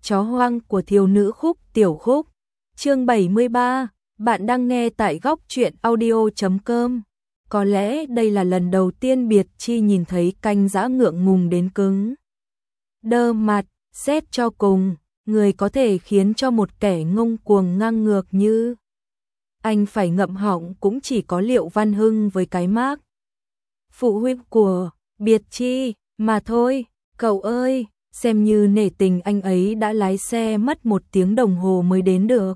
Chó hoang của thiếu nữ Khúc Tiểu Khúc. Chương 73, bạn đang nghe tại góc truyện audio.com. Có lẽ đây là lần đầu tiên Biệt Chi nhìn thấy Canh Dã ngượng ngùng đến cứng đơ mặt, xét cho cùng, người có thể khiến cho một kẻ ngông cuồng ngang ngược như anh phải ngậm họng cũng chỉ có Liệu Văn Hưng với cái mác phụ huynh của Biệt Chi mà thôi. Cậu ơi, xem như nể tình anh ấy đã lái xe mất 1 tiếng đồng hồ mới đến được.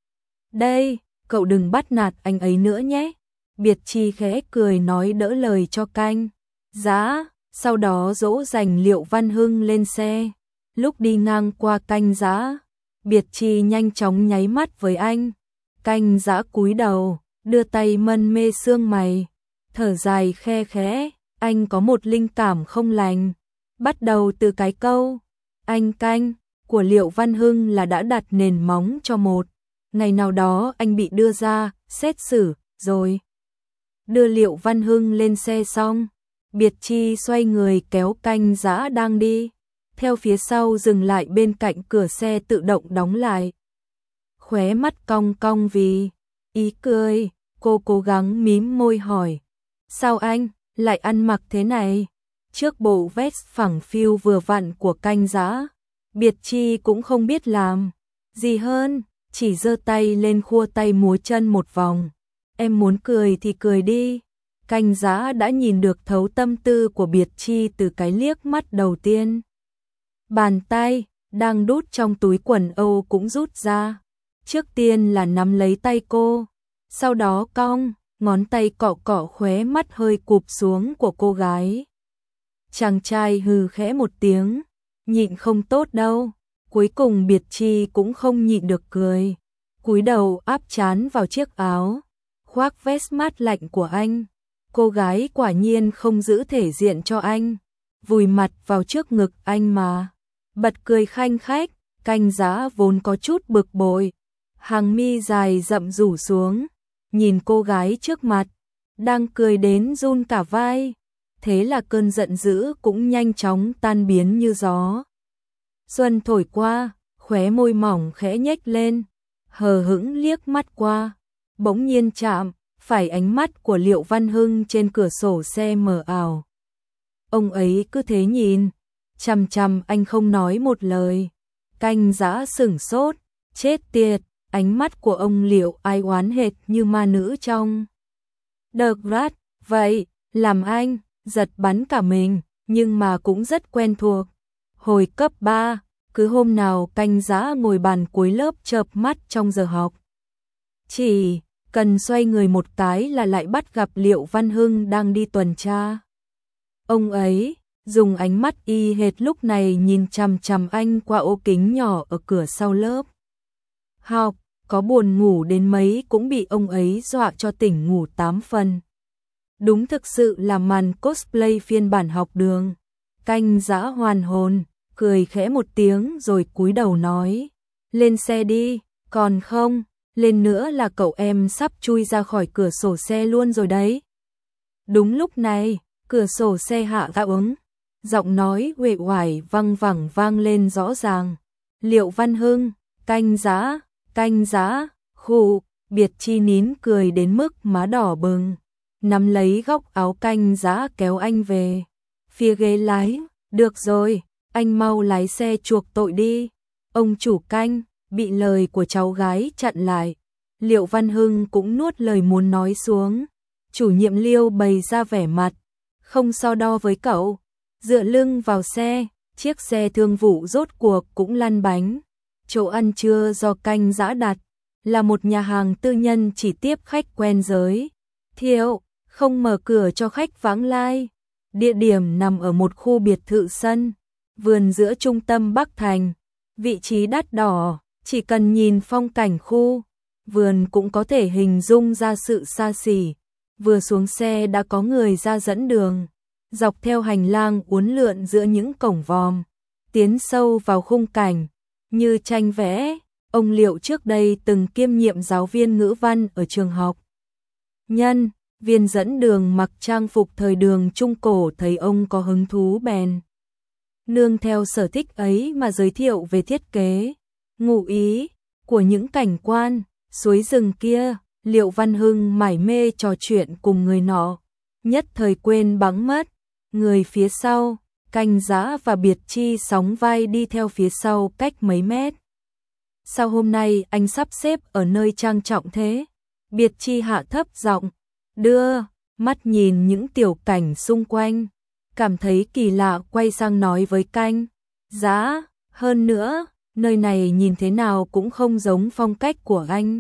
Đây, cậu đừng bắt nạt anh ấy nữa nhé. Biệt Chi khẽ cười nói đỡ lời cho Canh Dã, sau đó dỗ dành Liệu Văn Hưng lên xe. Lúc đi ngang qua Canh Dã, Biệt Chi nhanh chóng nháy mắt với anh. Canh Dã cúi đầu, đưa tay mân mê xương mày, thở dài khe khẽ, anh có một linh cảm không lành. Bắt đầu từ cái câu anh Canh của Liệu Văn Hưng là đã đặt nền móng cho một ngày nào đó anh bị đưa ra xét xử rồi. Đưa Liệu Văn Hưng lên xe xong, Biệt Chi xoay người kéo Canh Dã đang đi theo phía sau dừng lại bên cạnh cửa xe tự động đóng lại. Khóe mắt cong cong vì ý cười, cô cố gắng mím môi hỏi: sao anh lại ăn mặc thế này? Trước bộ vest phẳng phiu vừa vặn của Canh Dã, Biệt Chi cũng không biết làm gì hơn, chỉ giơ tay lên khua tay múa chân một vòng. Em muốn cười thì cười đi. Canh Dã đã nhìn được thấu tâm tư của Biệt Chi từ cái liếc mắt đầu tiên. Bàn tay đang đút trong túi quần Âu cũng rút ra. Trước tiên là nắm lấy tay cô, sau đó cong ngón tay cọ cọ khóe mắt hơi cụp xuống của cô gái. Chàng trai hừ khẽ một tiếng, nhịn không tốt đâu. Cuối cùng Biệt Chi cũng không nhịn được cười, cúi đầu áp trán vào chiếc áo khoác vest mát lạnh của anh. Cô gái quả nhiên không giữ thể diện cho anh, vùi mặt vào trước ngực anh mà bật cười khanh khách. Canh Dã vốn có chút bực bội, hàng mi dài rậm rủ xuống, nhìn cô gái trước mặt đang cười đến run cả vai, thế là cơn giận dữ cũng nhanh chóng tan biến như gió xuân thổi qua. Khóe môi mỏng khẽ nhếch lên, hờ hững liếc mắt qua, bỗng nhiên chạm phải ánh mắt của Liệu Văn Hưng trên cửa sổ xe mờ ảo. Ông ấy cứ thế nhìn chằm chằm anh không nói một lời. Canh Dã sửng sốt, chết tiệt, ánh mắt của ông Liệu ai oán hệt như ma nữ trong The Grudge vậy, làm anh giật bắn cả mình, nhưng mà cũng rất quen thuộc. Hồi cấp 3, cứ hôm nào Canh Dã ngồi bàn cuối lớp chợp mắt trong giờ học, chỉ cần xoay người một cái là lại bắt gặp Liệu Văn Hưng đang đi tuần tra. Ông ấy dùng ánh mắt y hệt lúc này nhìn chằm chằm anh qua ô kính nhỏ ở cửa sau lớp học, có buồn ngủ đến mấy cũng bị ông ấy dọa cho tỉnh ngủ 8 phần. Đúng thực sự là màn cosplay phiên bản học đường. Canh Dã hoàn hồn, cười khẽ một tiếng rồi cúi đầu nói: lên xe đi, còn không, lên nữa là cậu em sắp chui ra khỏi cửa sổ xe luôn rồi đấy. Đúng lúc này, cửa sổ xe hạ ra ứng, giọng nói uể oải văng vẳng vang lên rõ ràng. Liệu Văn Hưng, Canh Dã, khụ. Biệt Chi nín cười đến mức má đỏ bừng, nắm lấy góc áo Canh Dã kéo anh về phía ghế lái. Được rồi, anh mau lái xe chuộc tội đi. Ông chủ Canh bị lời của cháu gái chặn lại. Liệu Văn Hưng cũng nuốt lời muốn nói xuống. Chủ nhiệm Liêu bày ra vẻ mặt không so đo với cậu, dựa lưng vào xe. Chiếc xe thương vụ rốt cuộc cũng lăn bánh. Chỗ ăn trưa do Canh Dã đặt là một nhà hàng tư nhân chỉ tiếp khách quen giới thiệu, không mở cửa cho khách vãng lai. Địa điểm nằm ở một khu biệt thự sân vườn giữa trung tâm Bắc Thành, vị trí đắt đỏ, chỉ cần nhìn phong cảnh khu vườn cũng có thể hình dung ra sự xa xỉ. Vừa xuống xe đã có người ra dẫn đường, dọc theo hành lang uốn lượn giữa những cổng vòm, tiến sâu vào khung cảnh như tranh vẽ. Ông Liệu trước đây từng kiêm nhiệm giáo viên ngữ văn ở trường học nhân viên dẫn đường mặc trang phục thời đường Trung Cổ thấy ông có hứng thú bèn nương theo sở thích ấy mà giới thiệu về thiết kế, ngụ ý của những cảnh quan, suối rừng kia. Liệu Văn Hưng mải mê trò chuyện cùng người nọ, nhất thời quên bẵng mất. Người phía sau, Canh Dã và Biệt Chi sóng vai đi theo phía sau cách mấy mét. Sao hôm nay anh sắp xếp ở nơi trang trọng thế? Biệt Chi hạ thấp giọng, đưa mắt nhìn những tiểu cảnh xung quanh, cảm thấy kỳ lạ quay sang nói với Canh Dã, hơn nữa, nơi này nhìn thế nào cũng không giống phong cách của anh.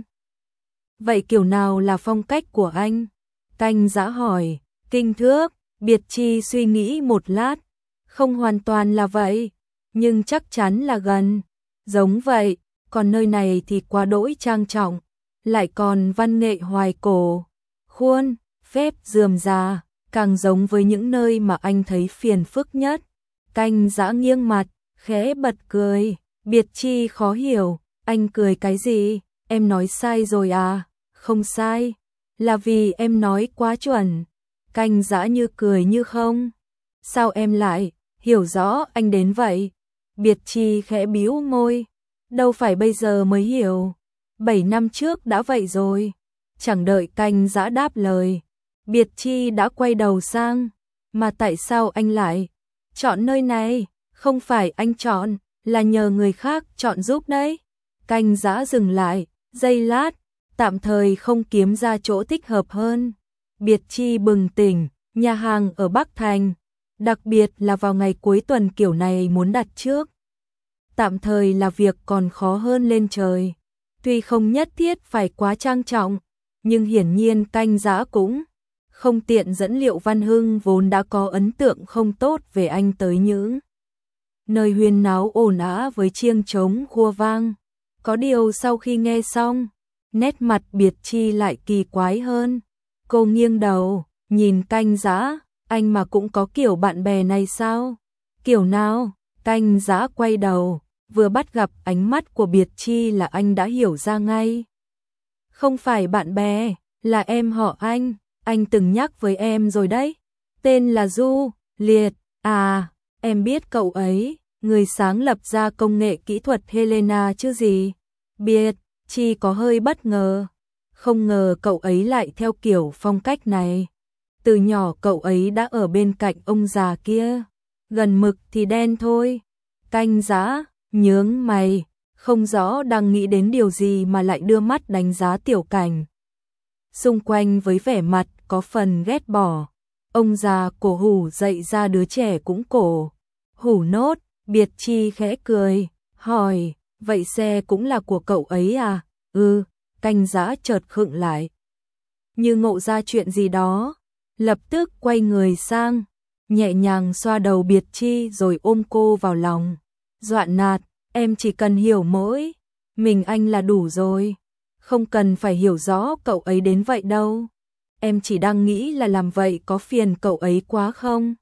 Vậy kiểu nào là phong cách của anh? Canh Dã hỏi. Kích thước. Biệt Chi suy nghĩ một lát, không hoàn toàn là vậy, nhưng chắc chắn là gần giống vậy, còn nơi này thì quá đỗi trang trọng, lại còn văn nghệ hoài cổ, khuôn phép rườm rà, càng giống với những nơi mà anh thấy phiền phức nhất. Canh Dã nghiêng mặt, khẽ bật cười. Biệt Chi khó hiểu, anh cười cái gì? Em nói sai rồi à? Không sai, là vì em nói quá chuẩn. Canh Dã như cười như không. Sao em lại hiểu rõ anh đến vậy? Biệt Chi khẽ bĩu môi. Đâu phải bây giờ mới hiểu. 7 năm trước đã vậy rồi. Chẳng đợi Canh Dã đáp lời, Biệt Chi đã quay đầu sang. Mà tại sao anh lại chọn nơi này? Không phải anh chọn, là nhờ người khác chọn giúp đấy. Canh Dã dừng lại, giây lát, tạm thời không kiếm ra chỗ thích hợp hơn. Biệt Chi bừng tỉnh, nhà hàng ở Bắc Thành, đặc biệt là vào ngày cuối tuần kiểu này muốn đặt trước. Tạm thời là việc còn khó hơn lên trời. Tuy không nhất thiết phải quá trang trọng, nhưng hiển nhiên Canh Dã cũng không tiện dẫn Liệu Văn Hưng vốn đã có ấn tượng không tốt về anh tới những nơi huyên náo ồn ào với chiêng trống khua vang. Có điều sau khi nghe xong, nét mặt Biệt Chi lại kỳ quái hơn. Cô nghiêng đầu, nhìn Canh Dã, anh mà cũng có kiểu bạn bè này sao? Kiểu nào? Canh Dã quay đầu, vừa bắt gặp ánh mắt của Biệt Chi là anh đã hiểu ra ngay. Không phải bạn bè, là em họ anh từng nhắc với em rồi đấy. Tên là Du Liệt, à, em biết cậu ấy, người sáng lập ra công nghệ kỹ thuật Helena chứ gì. Biệt Chi có hơi bất ngờ, không ngờ cậu ấy lại theo kiểu phong cách này. Từ nhỏ cậu ấy đã ở bên cạnh ông già kia, gần mực thì đen thôi. Canh Dã nhướng mày, không rõ đang nghĩ đến điều gì mà lại đưa mắt đánh giá tiểu cảnh xung quanh với vẻ mặt có phần ghét bỏ. Ông già cổ hủ dậy ra đứa trẻ cũng cổ hủ nốt. Biệt Chi khẽ cười, hỏi, vậy xe cũng là của cậu ấy à? Ừ. Canh Dã chợt khựng lại, như ngộ ra chuyện gì đó, lập tức quay người sang, nhẹ nhàng xoa đầu Biệt Chi rồi ôm cô vào lòng. Doạn nạt, em chỉ cần hiểu mỗi mình anh là đủ rồi, không cần phải hiểu rõ cậu ấy đến vậy đâu. Em chỉ đang nghĩ là làm vậy có phiền cậu ấy quá không?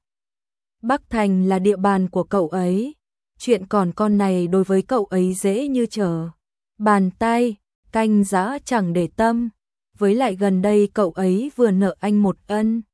Bắc Thành là địa bàn của cậu ấy, chuyện còn con này đối với cậu ấy dễ như trở bàn tay. Canh Dã chẳng để tâm, với lại gần đây cậu ấy vừa nợ anh một ân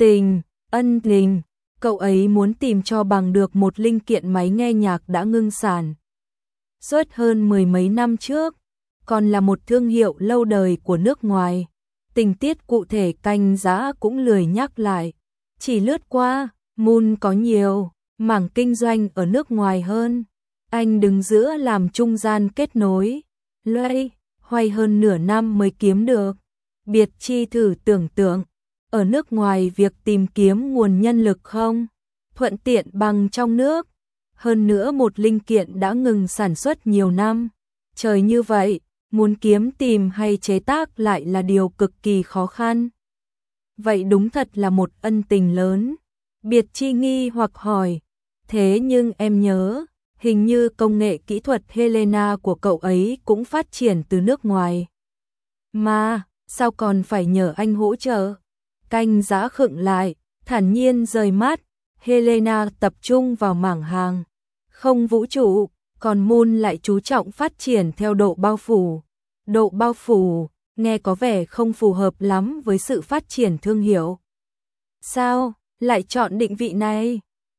tình, cậu ấy muốn tìm cho bằng được một linh kiện máy nghe nhạc đã ngưng sản xuất hơn 10 mấy năm trước, còn là một thương hiệu lâu đời của nước ngoài. Tình tiết cụ thể Canh Dã cũng lười nhắc lại, chỉ lướt qua. Moon có nhiều mảng kinh doanh ở nước ngoài hơn, anh đứng giữa làm trung gian kết nối, loay hoay hơn nửa năm mới kiếm được. Biệt Chi thử tưởng tượng, ở nước ngoài việc tìm kiếm nguồn nhân lực không thuận tiện bằng trong nước, hơn nữa một linh kiện đã ngừng sản xuất nhiều năm. Trời như vậy, muốn kiếm tìm hay chế tác lại là điều cực kỳ khó khăn. Vậy đúng thật là một ân tình lớn. Biệt Chi nghi hoặc hỏi, thế nhưng em nhớ, hình như công nghệ kỹ thuật Helena của cậu ấy cũng phát triển từ nước ngoài. Mà, sao còn phải nhờ anh hỗ trợ? Canh Dã khựng lại, thản nhiên rời mắt. Helena tập trung vào mảng hàng không vũ trụ, còn Moon lại chú trọng phát triển theo độ bao phủ. Độ bao phủ, nghe có vẻ không phù hợp lắm với sự phát triển thương hiệu. Sao lại chọn định vị này?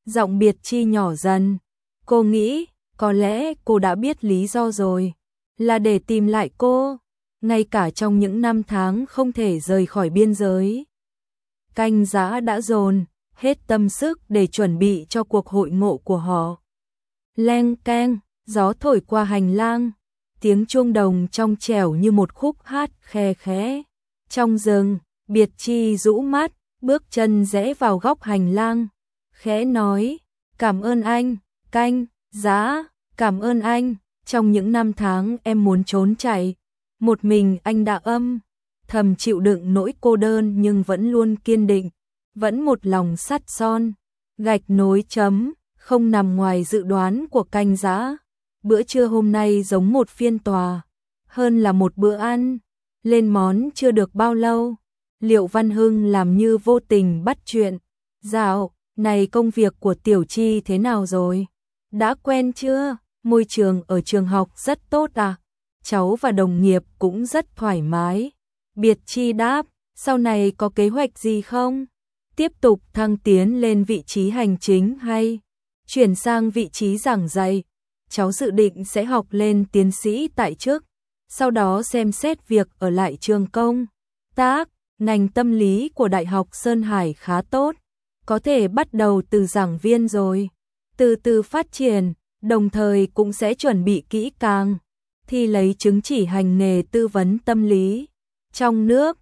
Giọng Biệt Chi nhỏ dần. Cô nghĩ, có lẽ cô đã biết lý do rồi. Là để tìm lại cô. Ngay cả trong những năm tháng không thể rời khỏi biên giới. Canh Giã đã dồn hết tâm sức để chuẩn bị cho cuộc hội ngộ của họ. Leng keng, gió thổi qua hành lang. Tiếng chuông đồng trong trẻo như một khúc hát khe khẽ. Trong rừng, Biệt Chi rũ mắt, bước chân rẽ vào góc hành lang. Khẽ nói, cảm ơn anh, Canh Giã, cảm ơn anh. Trong những năm tháng em muốn trốn chạy, một mình anh đã thầm chịu đựng nỗi cô đơn nhưng vẫn luôn kiên định, vẫn một lòng sắt son. Gạch nối chấm, không nằm ngoài dự đoán của Canh Giã. Bữa trưa hôm nay giống một phiên tòa, hơn là một bữa ăn. Lên món chưa được bao lâu, Liệu Văn Hưng làm như vô tình bắt chuyện. Dạo này công việc của Tiểu Chi thế nào rồi? Đã quen chưa? Môi trường ở trường học rất tốt à? Cháu và đồng nghiệp cũng rất thoải mái. Biệt Chi đáp, sau này có kế hoạch gì không? Tiếp tục thăng tiến lên vị trí hành chính hay chuyển sang vị trí giảng dạy? Cháu dự định sẽ học lên tiến sĩ tại chức, sau đó xem xét việc ở lại trường công tác. Ngành tâm lý của Đại học Sơn Hải khá tốt, có thể bắt đầu từ giảng viên rồi, từ từ phát triển, đồng thời cũng sẽ chuẩn bị kỹ càng, thi lấy chứng chỉ hành nghề tư vấn tâm lý. Trong nước,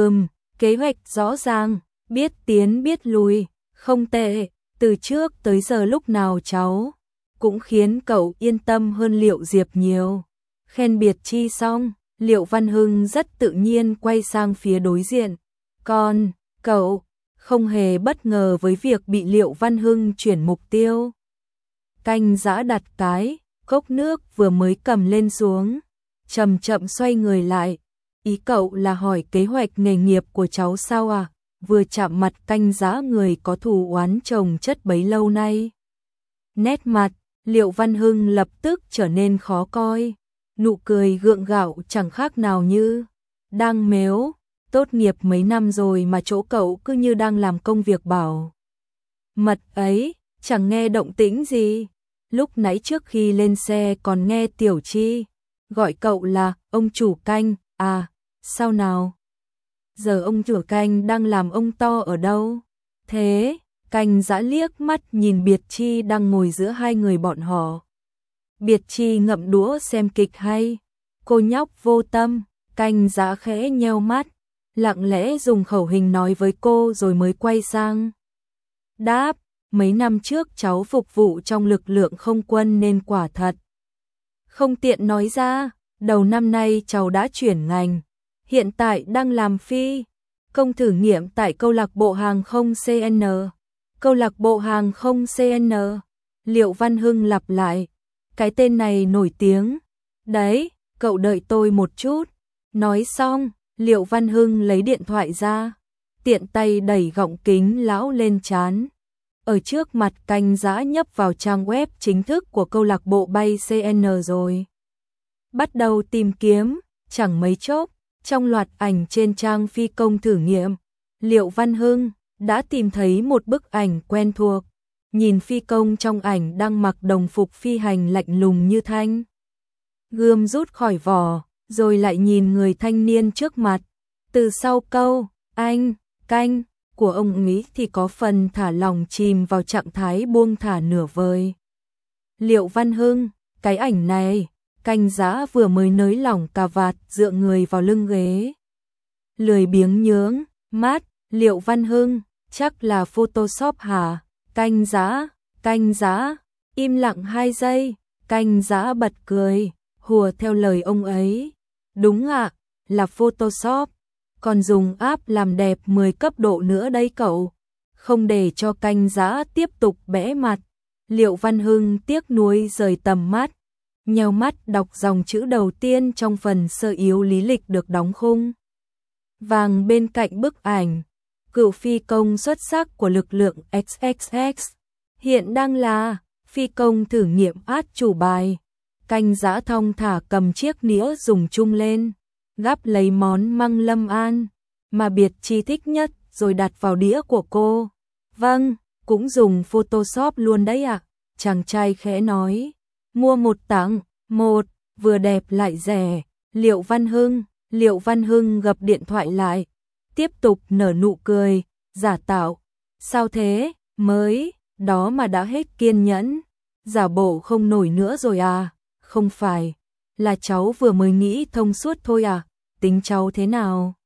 kế hoạch rõ ràng, biết tiến biết lùi, không tệ, từ trước tới giờ lúc nào cháu cũng khiến cậu yên tâm hơn Liệu Diệp nhiều. Khen Biệt Chi xong, Liệu Văn Hưng rất tự nhiên quay sang phía đối diện. Còn, cậu, không hề bất ngờ với việc bị Liệu Văn Hưng chuyển mục tiêu. Canh Giã đặt cái cốc nước vừa mới cầm lên xuống, chậm chậm xoay người lại. Ý cậu là hỏi kế hoạch nghề nghiệp của cháu sao à? Vừa chạm mặt Canh Giã người có thù oán chồng chất bấy lâu nay. Nét mặt Liệu Văn Hưng lập tức trở nên khó coi, nụ cười gượng gạo chẳng khác nào như đang mếu. Tốt nghiệp mấy năm rồi mà chỗ cậu cứ như đang làm công việc bảo mật ấy, chẳng nghe động tĩnh gì. Lúc nãy trước khi lên xe còn nghe Tiểu Chi gọi cậu là ông chủ Canh. À, sao nào? Giờ ông chủ Canh đang làm ông to ở đâu? Thế, Canh Giã liếc mắt nhìn Biệt Chi đang ngồi giữa hai người bọn họ. Biệt Chi ngậm đũa xem kịch hay? Cô nhóc vô tâm. Canh Giã khẽ nheo mắt, lặng lẽ dùng khẩu hình nói với cô rồi mới quay sang. Đáp, mấy năm trước cháu phục vụ trong lực lượng không quân nên quả thật không tiện nói ra. Đầu năm nay cháu đã chuyển ngành, hiện tại đang làm phi công thử nghiệm tại câu lạc bộ hàng không CN. Câu lạc bộ hàng không CN. Liệu Văn Hưng lặp lại, cái tên này nổi tiếng đấy, cậu đợi tôi một chút. Nói xong, Liệu Văn Hưng lấy điện thoại ra, tiện tay đẩy gọng kính lão lên trán. Ở trước mặt Canh Giã nhấp vào trang web chính thức của câu lạc bộ bay CN rồi. Bắt đầu tìm kiếm, chẳng mấy chốc, trong loạt ảnh trên trang phi công thử nghiệm, Liệu Văn Hưng đã tìm thấy một bức ảnh quen thuộc. Nhìn phi công trong ảnh đang mặc đồng phục phi hành lạnh lùng như thanh gươm rút khỏi vỏ, rồi lại nhìn người thanh niên trước mặt. Từ sau câu anh, Canh của ông ấy thì có phần thả lòng chìm vào trạng thái buông thả nửa vời. Liệu Văn Hưng, cái ảnh này, Canh Giã vừa mới nới lỏng cà vạt dựa người vào lưng ghế. Lười biếng nhướng mắt, Liệu Văn Hưng, chắc là Photoshop hả? Canh Giã, im lặng 2 giây, Canh Giã bật cười, hùa theo lời ông ấy. Đúng ạ, là Photoshop, còn dùng app làm đẹp 10 cấp độ nữa đây cậu. Không để cho Canh Giã tiếp tục bẽ mặt, Liệu Văn Hưng tiếc nuối rời tầm mắt, nheo mắt đọc dòng chữ đầu tiên trong phần sơ yếu lý lịch được đóng khung vàng bên cạnh bức ảnh. Cựu phi công xuất sắc của lực lượng XXX, hiện đang là phi công thử nghiệm át chủ bài. Canh Giã thong thả cầm chiếc nĩa dùng chung lên, gắp lấy món măng Lâm An mà Biệt Chi thích nhất rồi đặt vào đĩa của cô. Vâng, cũng dùng Photoshop luôn đấy à? Chàng trai khẽ nói. Mua một tặng một, vừa đẹp lại rẻ. Liệu Văn Hưng gập điện thoại lại, tiếp tục nở nụ cười, giả tạo. Sao thế, mới, đó mà đã hết kiên nhẫn. Giả bộ không nổi nữa rồi à? Không phải, là cháu vừa mới nghĩ thông suốt thôi à? Tính cháu thế nào?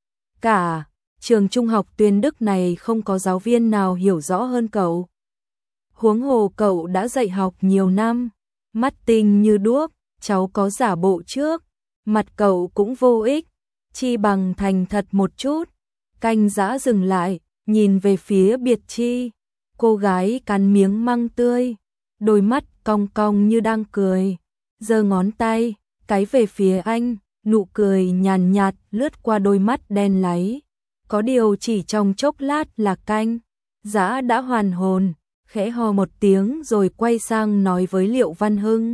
Cả trường trung học Tuyên Đức này không có giáo viên nào hiểu rõ hơn cậu. Huống hồ cậu đã dạy học nhiều năm, mắt tinh như đuốc, cháu có giả bộ trước, mặt cậu cũng vô ích, chi bằng thành thật một chút. Canh Dã dừng lại, nhìn về phía Biệt Chi, cô gái cắn miếng măng tươi, đôi mắt cong cong như đang cười, giơ ngón tay, cái về phía anh, nụ cười nhàn nhạt lướt qua đôi mắt đen láy. Có điều chỉ trong chốc lát là Canh Dã đã hoàn hồn, khẽ ho một tiếng rồi quay sang nói với Liệu Văn Hưng.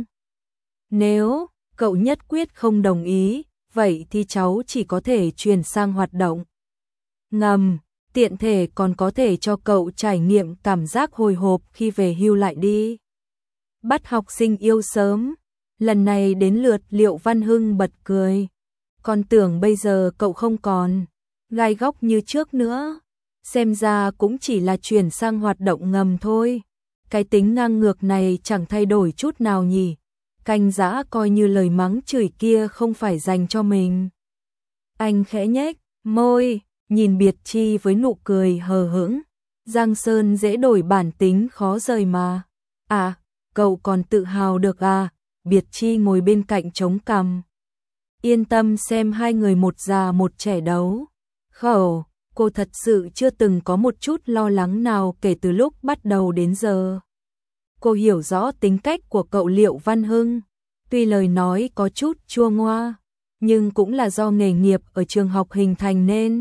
Nếu cậu nhất quyết không đồng ý, vậy thì cháu chỉ có thể chuyển sang hoạt động ngầm, tiện thể còn có thể cho cậu trải nghiệm cảm giác hồi hộp khi về hưu lại đi. Bắt học sinh yêu sớm, lần này đến lượt Liệu Văn Hưng bật cười. Còn tưởng bây giờ cậu không còn gai góc như trước nữa, xem ra cũng chỉ là chuyển sang hoạt động ngầm thôi. Cái tính ngang ngược này chẳng thay đổi chút nào nhỉ. Canh Dã coi như lời mắng chửi kia không phải dành cho mình. Anh khẽ nhếch môi, nhìn Biệt Chi với nụ cười hờ hững. Giang Sơn dễ đổi bản tính khó rời mà. À, cậu còn tự hào được à? Biệt Chi ngồi bên cạnh chống cằm. Yên tâm xem hai người một già một trẻ đấu. Khẩu, cô thật sự chưa từng có một chút lo lắng nào kể từ lúc bắt đầu đến giờ. Cô hiểu rõ tính cách của cậu Liệu Văn Hưng, tuy lời nói có chút chua ngoa, nhưng cũng là do nghề nghiệp ở trường học hình thành nên.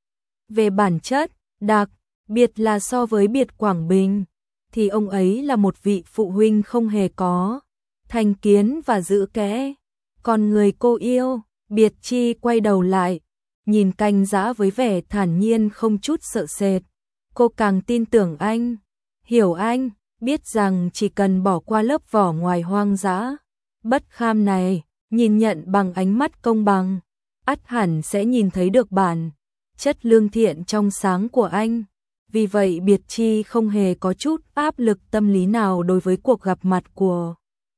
Về bản chất, đặc biệt là so với Biệt Quảng Bình, thì ông ấy là một vị phụ huynh không hề có thành kiến và giữ kẽ. Còn người cô yêu, Biệt Chi quay đầu lại, nhìn Canh Dã với vẻ thản nhiên không chút sợ sệt. Cô càng tin tưởng anh, hiểu anh, biết rằng chỉ cần bỏ qua lớp vỏ ngoài hoang dã bất kham này, nhìn nhận bằng ánh mắt công bằng, ắt hẳn sẽ nhìn thấy được bản chất lương thiện trong sáng của anh. Vì vậy Biệt Chi không hề có chút áp lực tâm lý nào đối với cuộc gặp mặt của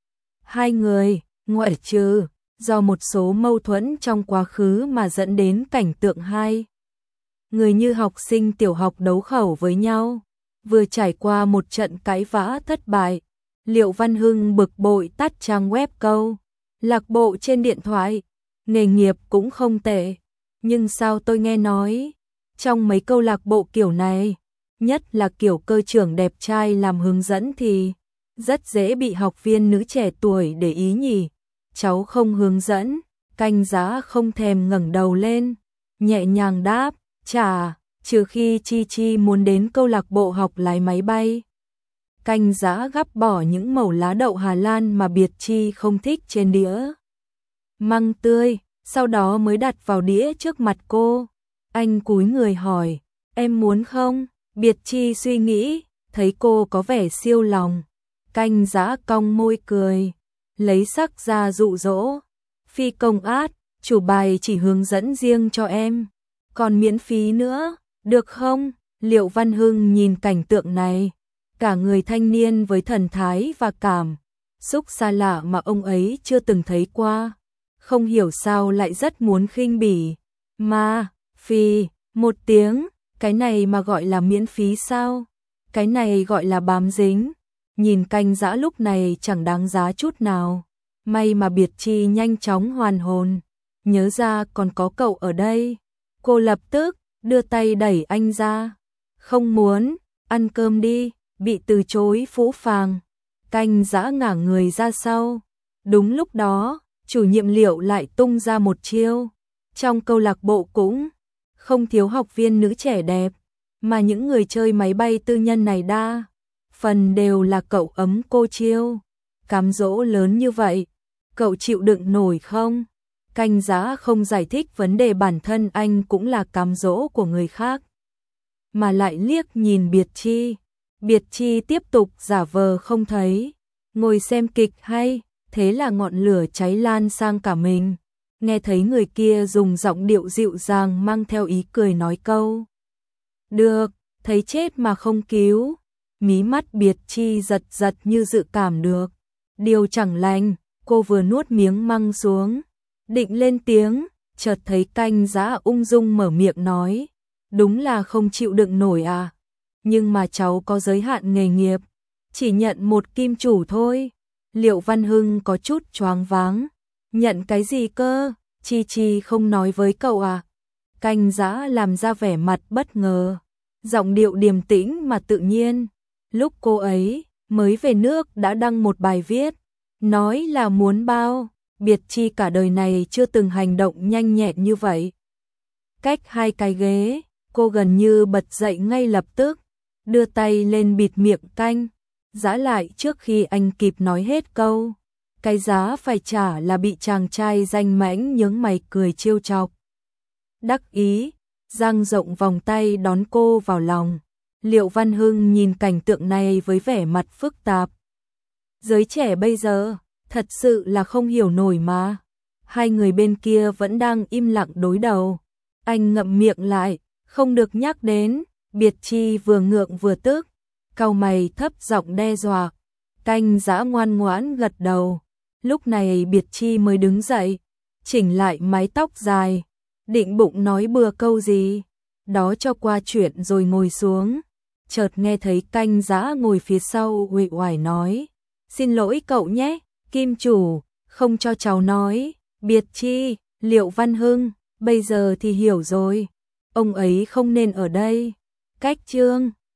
hai người, ngoại trừ do một số mâu thuẫn trong quá khứ mà dẫn đến cảnh tượng hai người như học sinh tiểu học đấu khẩu với nhau. Vừa trải qua một trận cãi vã thất bại, Liệu Văn Hưng bực bội tắt trang web câu lạc bộ trên điện thoại. Nghề nghiệp cũng không tệ, nhưng sao tôi nghe nói trong mấy câu lạc bộ kiểu này, nhất là kiểu cơ trưởng đẹp trai làm hướng dẫn thì rất dễ bị học viên nữ trẻ tuổi để ý nhỉ. Cháu không hướng dẫn. Canh Dã không thèm ngẩng đầu lên, nhẹ nhàng đáp, chả, trừ khi Chi Chi muốn đến câu lạc bộ học lái máy bay. Canh Dã gắp bỏ những mẩu lá đậu Hà Lan mà Biệt Chi không thích trên đĩa măng tươi, sau đó mới đặt vào đĩa trước mặt cô. Anh cúi người hỏi, em muốn không? Biệt Chi suy nghĩ, thấy cô có vẻ siêu lòng. Canh Dã cong môi cười, lấy sắc ra dụ dỗ. Phi công át, chủ bài chỉ hướng dẫn riêng cho em, còn miễn phí nữa, được không? Liệu Văn Hưng nhìn cảnh tượng này, cả người thanh niên với thần thái và cảm xúc xa lạ mà ông ấy chưa từng thấy qua. Không hiểu sao lại rất muốn khinh bỉ. Mà, phì, một tiếng, cái này mà gọi là miễn phí sao? Cái này gọi là bám dính. Nhìn Canh Dã lúc này chẳng đáng giá chút nào. May mà Biệt Chi nhanh chóng hoàn hồn, nhớ ra còn có cậu ở đây. Cô lập tức đưa tay đẩy anh ra. Không muốn, ăn cơm đi. Bị từ chối phũ phàng, Canh Dã ngả người ra sau. Đúng lúc đó, chủ nhiệm Liệu lại tung ra một chiêu. Trong câu lạc bộ cũng không thiếu học viên nữ trẻ đẹp, mà những người chơi máy bay tư nhân này đa phần đều là cậu ấm cô chiêu. Cám dỗ lớn như vậy, cậu chịu đựng nổi không? Canh Dã không giải thích vấn đề bản thân anh cũng là cám dỗ của người khác, mà lại liếc nhìn Biệt Chi. Biệt Chi tiếp tục giả vờ không thấy, ngồi xem kịch hay, thế là ngọn lửa cháy lan sang cả mình. Nghe thấy người kia dùng giọng điệu dịu dàng mang theo ý cười nói câu. Được, thấy chết mà không cứu. Mí mắt Biệt Chi giật giật như dự cảm được. Điều chẳng lành, cô vừa nuốt miếng măng xuống. Định lên tiếng, chợt thấy Canh Dã ung dung mở miệng nói. Đúng là không chịu đựng nổi à. Nhưng mà cháu có giới hạn nghề nghiệp. Chỉ nhận một kim chủ thôi. Liệu Văn Hưng có chút choáng váng. Nhận cái gì cơ? Chi Chi không nói với cậu à? Canh Dã làm ra vẻ mặt bất ngờ. Giọng điệu điềm tĩnh mà tự nhiên. Lúc cô ấy mới về nước đã đăng một bài viết. Nói là muốn bao. Biệt Chi cả đời này chưa từng hành động nhanh nhẹn như vậy. Cách 2 cái ghế, cô gần như bật dậy ngay lập tức. Đưa tay lên bịt miệng Canh Dã lại trước khi anh kịp nói hết câu. Cái giá phải trả là bị chàng trai danh mãnh nhướng mày cười trêu chọc. Đắc ý, dang rộng vòng tay đón cô vào lòng. Liệu Văn Hưng nhìn cảnh tượng này với vẻ mặt phức tạp. Giới trẻ bây giờ, thật sự là không hiểu nổi mà. Hai người bên kia vẫn đang im lặng đối đầu. Anh ngậm miệng lại, không được nhắc đến. Biệt Chi vừa ngượng vừa tức, cau mày thấp giọng đe dọa. Canh Dã ngoan ngoãn gật đầu. Lúc này Biệt Chi mới đứng dậy, chỉnh lại mái tóc dài, định bụng nói bừa câu gì, đó cho qua chuyện rồi ngồi xuống. Chợt nghe thấy Canh Dã ngồi phía sau uể oải nói, xin lỗi cậu nhé, kim chủ, không cho cháu nói. Biệt Chi, Liệu Văn Hưng, bây giờ thì hiểu rồi, ông ấy không nên ở đây. Cách chương